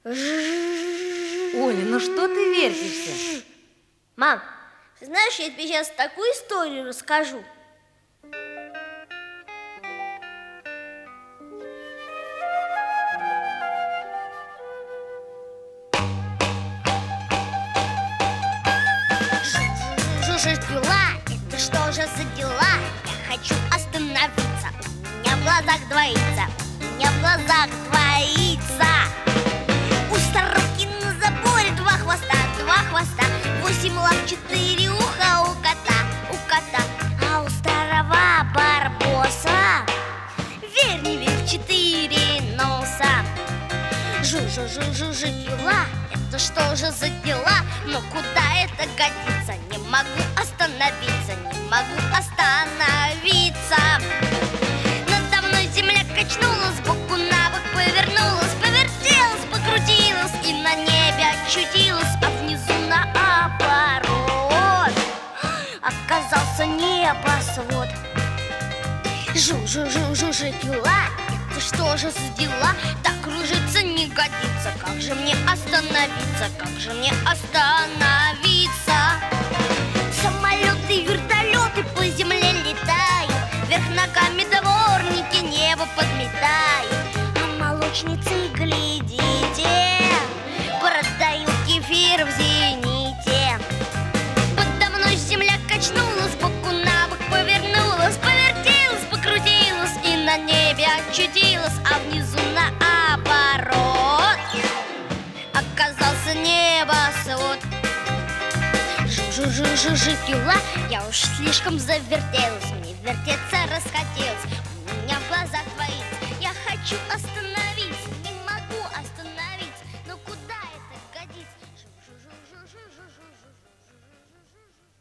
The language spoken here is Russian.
Оля, ну что ты вертишься? Мам, знаешь, я тебе сейчас такую историю расскажу. Жужжит пила, это что же за дела? Я хочу остановиться, у меня в глазах двоится, у меня в глазах двоится. У старухи на заборе два хвоста, 8 лап, 4 уха у кота, а у старого барбоса, верь, не верь, 4 носа. Жужжит пила, это что же за дела? Но куда это годится? Не могу остановиться, не могу остановиться. Надо мной земля качнулась, сбоку на бок повернулась, повертелась, покрутилась и на небе очутилась, а внизу наоборот оказался небосвод. Жужжит пила, это что же за дела? Так кружиться не годится, как же мне остановиться, как же мне остановиться? Самолеты и вертолеты по земле летают, вверх ногами дворники небо подметают, а молочницы, глядите, продают кефир в «Зените». Подо мной земля качнулась, сбоку на бок повернулась, повертелась, покрутилась и на небе очутилась, а внизу наоборот оказался небосвод. Жужжит пила, я уж слишком завертелась, мне вертеться расхотелось.